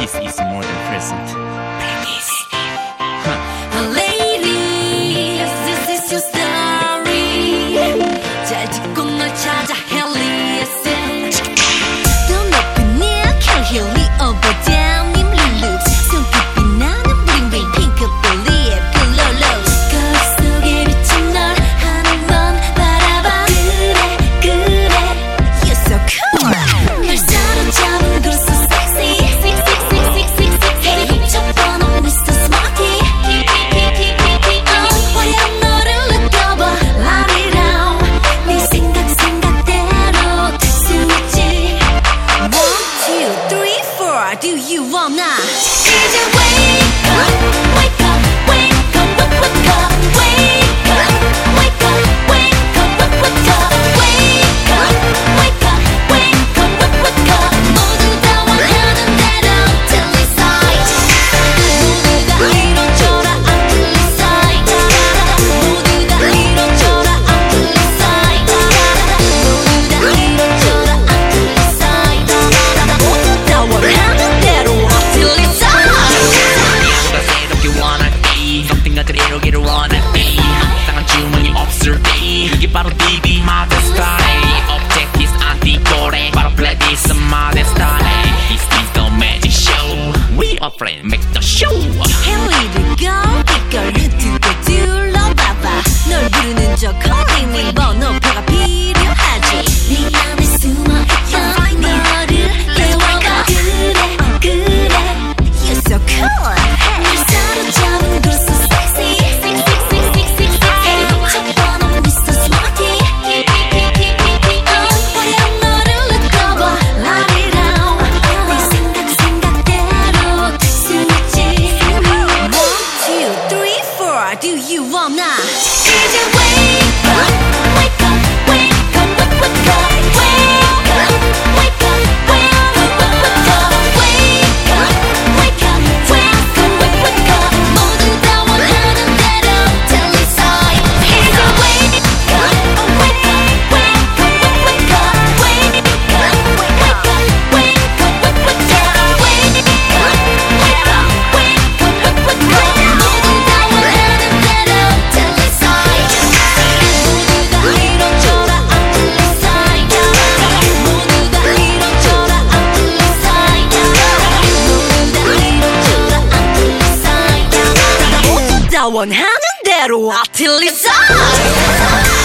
This is more than present. Practice. Lady, this is your story. 잘 듣고 널 찾아 헬리에스. 더 높은 네 can heal me over down 님 loops. 손끝 빛나는 bling bling pink believe glow low. 거울 속에 비친 널 하늘만 바라봐. 그래 you're so cool. 날 사로잡은 걸 so sexy. 해리 훔쳐봐 넌 Mr. Smarty. 화려한 너를 느껴봐 Light it up. 네 생각대로 될 수 있지. 1, 2, 3, 4 Do you wanna 이제 wake up wake up wake up wake up wake up wake up wake up wake up wake up wake up wake up wake up 모두 다 원하는 대로 delete 모두 다 이뤄져라 I'm delete 모두 다 이뤄져라 I'm delete 모두 다 이뤄져라 I'm delete 모두 다 원하는 대로 I'm delete 누가 새롭게 원할게 something 같은 이루기를 원할게 항상한 주문이 없을 때 이게 바로 DB 마더 스타일 Objectives 안티고래 바로 play this 마더 스타일 This is the magic show We are friends make the show 헬리를 이걸 흩트고 둘러봐봐 널 부르는 저 calling 번호표가 필요하지 네 안에 숨어있던 너를 깨워봐 그래 You're so cool 날 사로잡은 걸 so sexy 해리 훔쳐봐 넌 Mr. Smarty 화려한 너를 느껴봐 Light it up 네 생각대로 될 수 있지 1, 2, 3, 4 Do you wanna 이제 wake up wake up wake up wake up wake up wake up wake up wake up wake up wake up wake up 모두 다 원하는 대로 delete 이제 wake up wake up wake up wake up wake up wake up wake up wake up wake up wake up 모두 다 원하는 대로 delete 모두 다 이뤄져라 I'm delete 모두 다 이뤄져라 I'm delete 모두 다 이뤄져라 I'm delete 모두 다 원하는 대로 I'm delete